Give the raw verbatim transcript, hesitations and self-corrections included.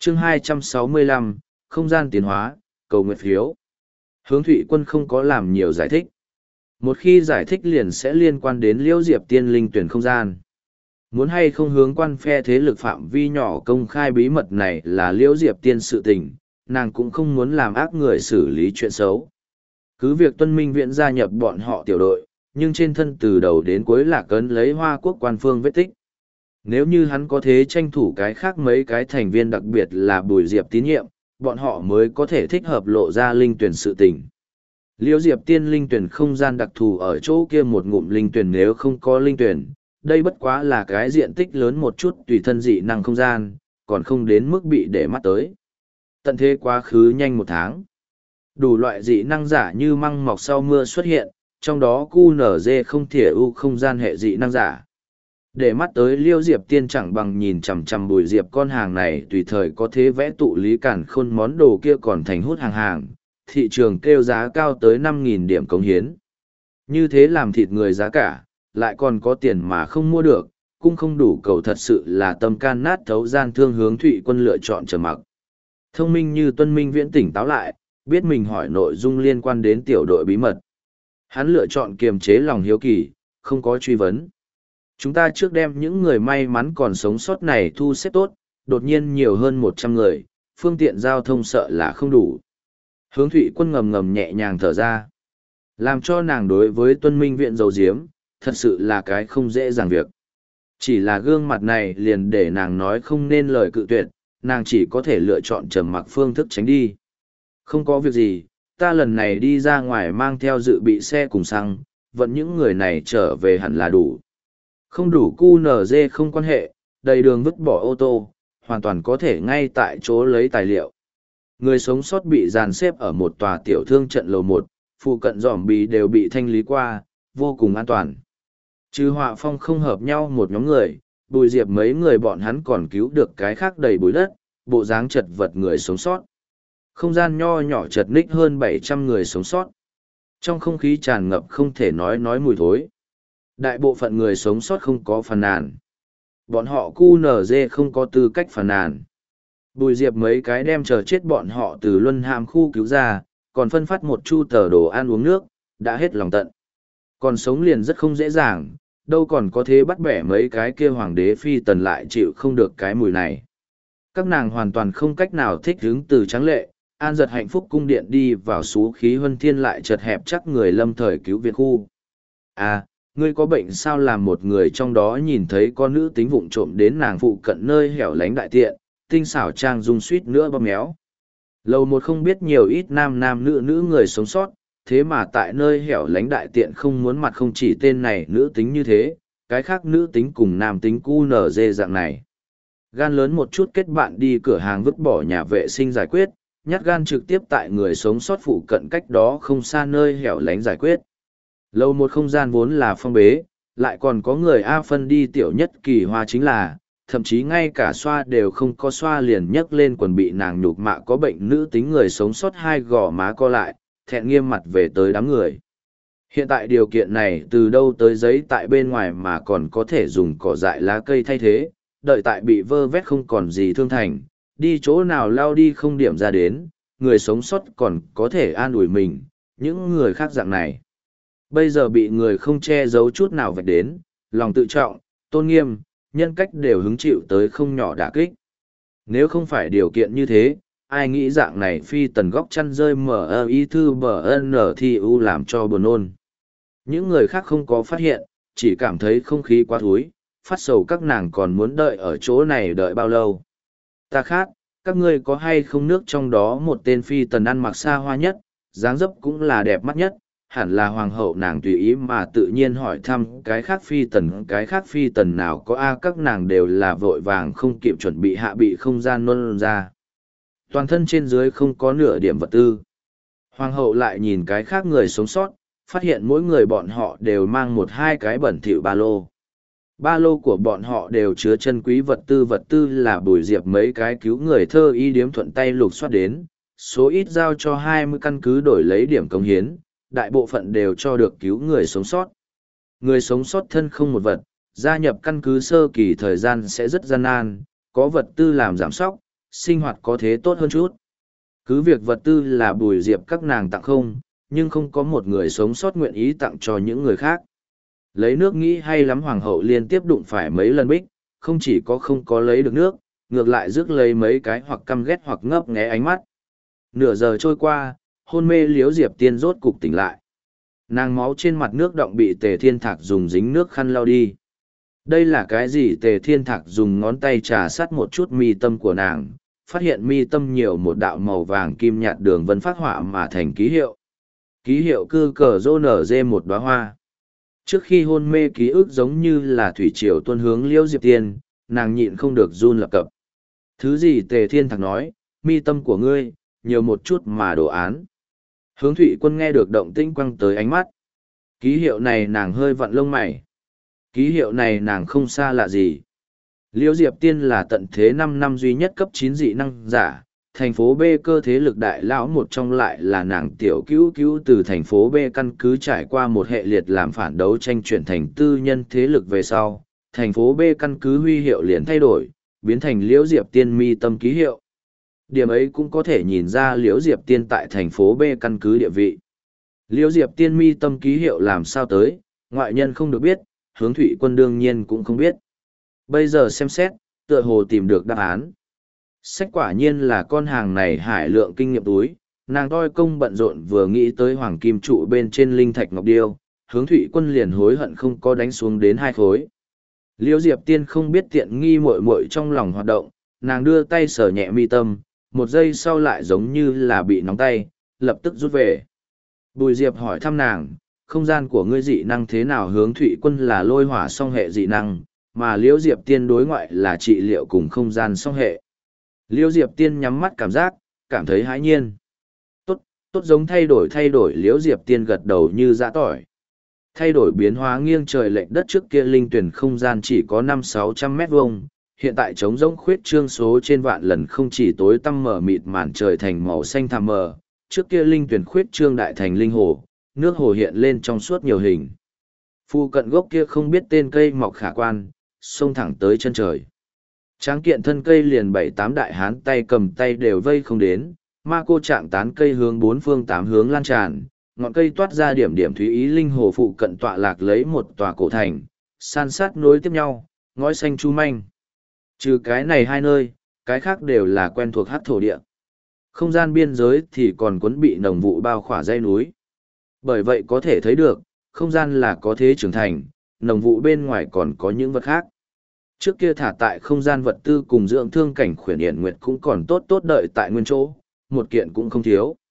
chương hai trăm sáu mươi lăm, không gian tiến hóa, cầu nguyện phiếu. Hướng Thụy Quân không có làm nhiều giải thích. Một khi giải thích liền sẽ liên quan đến Liễu Diệp Tiên linh tuyển không gian. Muốn hay không hướng quan phe thế lực phạm vi nhỏ công khai bí mật này là Liễu Diệp Tiên sự tình, nàng cũng không muốn làm ác người xử lý chuyện xấu. Cứ việc Tuân Minh Viễn gia nhập bọn họ tiểu đội, nhưng trên thân từ đầu đến cuối là cấn lấy Hoa Quốc quan phương vết tích. Nếu như hắn có thể tranh thủ cái khác mấy cái thành viên đặc biệt là Bùi Diệp tín nhiệm, bọn họ mới có thể thích hợp lộ ra linh tuyển sự tình. Liễu Diệp Tiên linh tuyển không gian đặc thù ở chỗ kia một ngụm linh tuyển nếu không có linh tuyển, đây bất quá là cái diện tích lớn một chút tùy thân dị năng không gian, còn không đến mức bị để mắt tới. Tận thế quá khứ nhanh một tháng. Đủ loại dị năng giả như măng mọc sau mưa xuất hiện, trong đó cu nở dê không thể ưu không gian hệ dị năng giả. Để mắt tới Liễu Diệp Tiên chẳng bằng nhìn chằm chằm Bùi Diệp con hàng này tùy thời có thế vẽ tụ lý cản khôn món đồ kia còn thành hút hàng hàng, thị trường kêu giá cao tới năm nghìn điểm cống hiến. Như thế làm thịt người giá cả, lại còn có tiền mà không mua được, cũng không đủ cầu thật sự là tâm can nát thấu gian thương Hướng Thụy Quân lựa chọn trầm mặc. Thông minh như Tuân Minh Viễn tỉnh táo lại, biết mình hỏi nội dung liên quan đến tiểu đội bí mật. Hắn lựa chọn kiềm chế lòng hiếu kỳ, không có truy vấn. Chúng ta trước đem những người may mắn còn sống sót này thu xếp tốt, đột nhiên nhiều hơn một trăm người, phương tiện giao thông sợ là không đủ. Hướng Thụy Quân ngầm ngầm nhẹ nhàng thở ra. Làm cho nàng đối với Tuân Minh Viện dầu diếm, thật sự là cái không dễ dàng việc. Chỉ là gương mặt này liền để nàng nói không nên lời cự tuyệt, nàng chỉ có thể lựa chọn trầm mặc phương thức tránh đi. Không có việc gì, ta lần này đi ra ngoài mang theo dự bị xe cùng xăng, vẫn những người này trở về hẳn là đủ. Không đủ cu nở dê không quan hệ, đầy đường vứt bỏ ô tô, hoàn toàn có thể ngay tại chỗ lấy tài liệu. Người sống sót bị dàn xếp ở một tòa tiểu thương trận lầu một, phụ cận giỏm bì đều bị thanh lý qua, vô cùng an toàn. Trừ Họa Phong không hợp nhau một nhóm người, Bùi Diệp mấy người bọn hắn còn cứu được cái khác đầy bụi đất, bộ dáng chật vật người sống sót. Không gian nho nhỏ chật ních hơn bảy trăm người sống sót. Trong không khí tràn ngập không thể nói nói mùi thối. Đại bộ phận người sống sót không có phàn nàn. Bọn họ cu nở dê không có tư cách phàn nàn. Bùi Diệp mấy cái đem chờ chết bọn họ từ luân hàm khu cứu ra, còn phân phát một chu tờ đồ ăn uống nước, đã hết lòng tận. Còn sống liền rất không dễ dàng, đâu còn có thế bắt bẻ mấy cái kia hoàng đế phi tần lại chịu không được cái mùi này. Các nàng hoàn toàn không cách nào thích hứng từ trắng lệ, an giật hạnh phúc cung điện đi vào xú khí huân thiên lại chật hẹp chắc người lâm thời cứu viện khu. À, ngươi có bệnh sao làm một người trong đó nhìn thấy con nữ tính vụng trộm đến nàng phụ cận nơi hẻo lánh đại tiện, tinh xảo trang dung suýt nữa bóp méo. Lầu một không biết nhiều ít nam nam nữ nữ người sống sót, thế mà tại nơi hẻo lánh đại tiện không muốn mặt không chỉ tên này nữ tính như thế, cái khác nữ tính cùng nam tính cu nở dê dạng này. Gan lớn một chút kết bạn đi cửa hàng vứt bỏ nhà vệ sinh giải quyết, nhát gan trực tiếp tại người sống sót phụ cận cách đó không xa nơi hẻo lánh giải quyết. Lầu một không gian vốn là phong bế, lại còn có người A phân đi tiểu nhất kỳ hoa chính là, thậm chí ngay cả xoa đều không có xoa liền nhấc lên quần bị nàng nhục mạ có bệnh nữ tính người sống sót hai gò má co lại, thẹn nghiêm mặt về tới đám người. Hiện tại điều kiện này từ đâu tới giấy tại bên ngoài mà còn có thể dùng cỏ dại lá cây thay thế, đợi tại bị vơ vét không còn gì thương thành, đi chỗ nào lao đi không điểm ra đến, người sống sót còn có thể an ủi mình, những người khác dạng này. Bây giờ bị người không che giấu chút nào vạch đến, lòng tự trọng, tôn nghiêm, nhân cách đều hứng chịu tới không nhỏ đả kích. Nếu không phải điều kiện như thế, ai nghĩ dạng này phi tần góc chăn rơi mở ơ y thư bờ ân nở thi u làm cho buồn nôn. Những người khác không có phát hiện, chỉ cảm thấy không khí quá thúi, phát sầu các nàng còn muốn đợi ở chỗ này đợi bao lâu. Ta khát, các ngươi có hay không nước trong đó một tên phi tần ăn mặc xa hoa nhất, dáng dấp cũng là đẹp mắt nhất, hẳn là hoàng hậu nàng tùy ý mà tự nhiên hỏi thăm cái khác phi tần cái khác phi tần nào có a các nàng đều là vội vàng không kịp chuẩn bị hạ bị không gian nôn ra. Toàn thân trên dưới không có nửa điểm vật tư. Hoàng hậu lại nhìn cái khác người sống sót, phát hiện mỗi người bọn họ đều mang một hai cái bẩn thỉu ba lô. Ba lô của bọn họ đều chứa chân quý vật tư vật tư là Bùi Diệp mấy cái cứu người thơ y điếm thuận tay lục soát đến, số ít giao cho hai mươi căn cứ đổi lấy điểm công hiến, đại bộ phận đều cho được cứu người sống sót. Người sống sót thân không một vật, gia nhập căn cứ sơ kỳ thời gian sẽ rất gian nan, có vật tư làm giảm sóc, sinh hoạt có thế tốt hơn chút. Cứ việc vật tư là Bùi Diệp các nàng tặng không, nhưng không có một người sống sót nguyện ý tặng cho những người khác. Lấy nước nghĩ hay lắm, hoàng hậu liên tiếp đụng phải mấy lần bích, không chỉ có không có lấy được nước, ngược lại rước lấy mấy cái hoặc căm ghét hoặc ngấp nghé ánh mắt. Nửa giờ trôi qua, hôn mê Liễu Diệp Tiên rốt cục tỉnh lại. Nàng máu trên mặt nước động bị Tề Thiên Thạc dùng dính nước khăn lau đi. Đây là cái gì? Tề Thiên Thạc dùng ngón tay trà sát một chút mi tâm của nàng, phát hiện mi tâm nhiều một đạo màu vàng kim nhạt đường vân phát họa mà thành ký hiệu. Ký hiệu cư cờ rô nở dê một đóa hoa. Trước khi hôn mê ký ức giống như là thủy triều tuôn hướng Liễu Diệp Tiên, nàng nhịn không được run lập cập. Thứ gì? Tề Thiên Thạc nói, mi tâm của ngươi, nhiều một chút mà đồ án. Hướng Thụy Quân nghe được động tĩnh quăng tới ánh mắt. Ký hiệu này nàng hơi vặn lông mày. Ký hiệu này nàng không xa lạ gì. Liễu Diệp Tiên là tận thế năm năm duy nhất cấp chín dị năng giả, thành phố B cơ thế lực đại lão một trong, lại là nàng tiểu cứu cứu từ thành phố B căn cứ trải qua một hệ liệt làm phản đấu tranh chuyển thành tư nhân thế lực về sau. Thành phố B căn cứ huy hiệu liền thay đổi, biến thành Liễu Diệp Tiên mi tâm ký hiệu. Điểm ấy cũng có thể nhìn ra Liễu Diệp Tiên tại thành phố B căn cứ địa vị. Liễu Diệp Tiên mi tâm ký hiệu làm sao tới, ngoại nhân không được biết, Hướng Thụy Quân đương nhiên cũng không biết. Bây giờ xem xét, tựa hồ tìm được đáp án. Sách quả nhiên là con hàng này hải lượng kinh nghiệm túi, nàng toi công bận rộn vừa nghĩ tới hoàng kim trụ bên trên linh thạch ngọc điêu, Hướng Thụy Quân liền hối hận không có đánh xuống đến hai khối. Liễu Diệp Tiên không biết tiện nghi muội muội trong lòng hoạt động, nàng đưa tay sờ nhẹ mi tâm, một giây sau lại giống như là bị nóng tay, lập tức rút về. Bùi Diệp hỏi thăm nàng, không gian của ngươi dị năng thế nào? Hướng Thụy Quân là lôi hỏa song hệ dị năng, mà Liễu Diệp Tiên đối ngoại là trị liệu cùng không gian song hệ. Liễu Diệp Tiên nhắm mắt cảm giác, cảm thấy hãi nhiên. Tốt, tốt giống thay đổi thay đổi. Liễu Diệp Tiên gật đầu như dã tỏi. Thay đổi biến hóa nghiêng trời lệch đất, trước kia linh tuyển không gian chỉ có năm sáu trăm mét vuông, hiện tại trống rỗng khuyết trương số trên vạn lần, không chỉ tối tăm mở mịt màn trời thành màu xanh thẳm mờ, trước kia linh tuyển khuyết trương đại thành linh hồ, nước hồ hiện lên trong suốt nhiều hình. Phu cận gốc kia không biết tên cây mọc khả quan, xông thẳng tới chân trời. Tráng kiện thân cây liền bảy tám đại hán tay cầm tay đều vây không đến, ma cô trạng tán cây hướng bốn phương tám hướng lan tràn, ngọn cây toát ra điểm điểm thúy ý. Linh hồ phụ cận tọa lạc lấy một tòa cổ thành, san sát nối tiếp nhau, ngói xanh chu manh. Trừ cái này hai nơi, cái khác đều là quen thuộc hắc thổ địa. Không gian biên giới thì còn cuốn bị nồng vụ bao khỏa dãy núi. Bởi vậy có thể thấy được, không gian là có thế trưởng thành, nồng vụ bên ngoài còn có những vật khác. Trước kia thả tại không gian vật tư cùng dưỡng thương cảnh khuyển Yển Nguyệt cũng còn tốt tốt đợi tại nguyên chỗ, một kiện cũng không thiếu.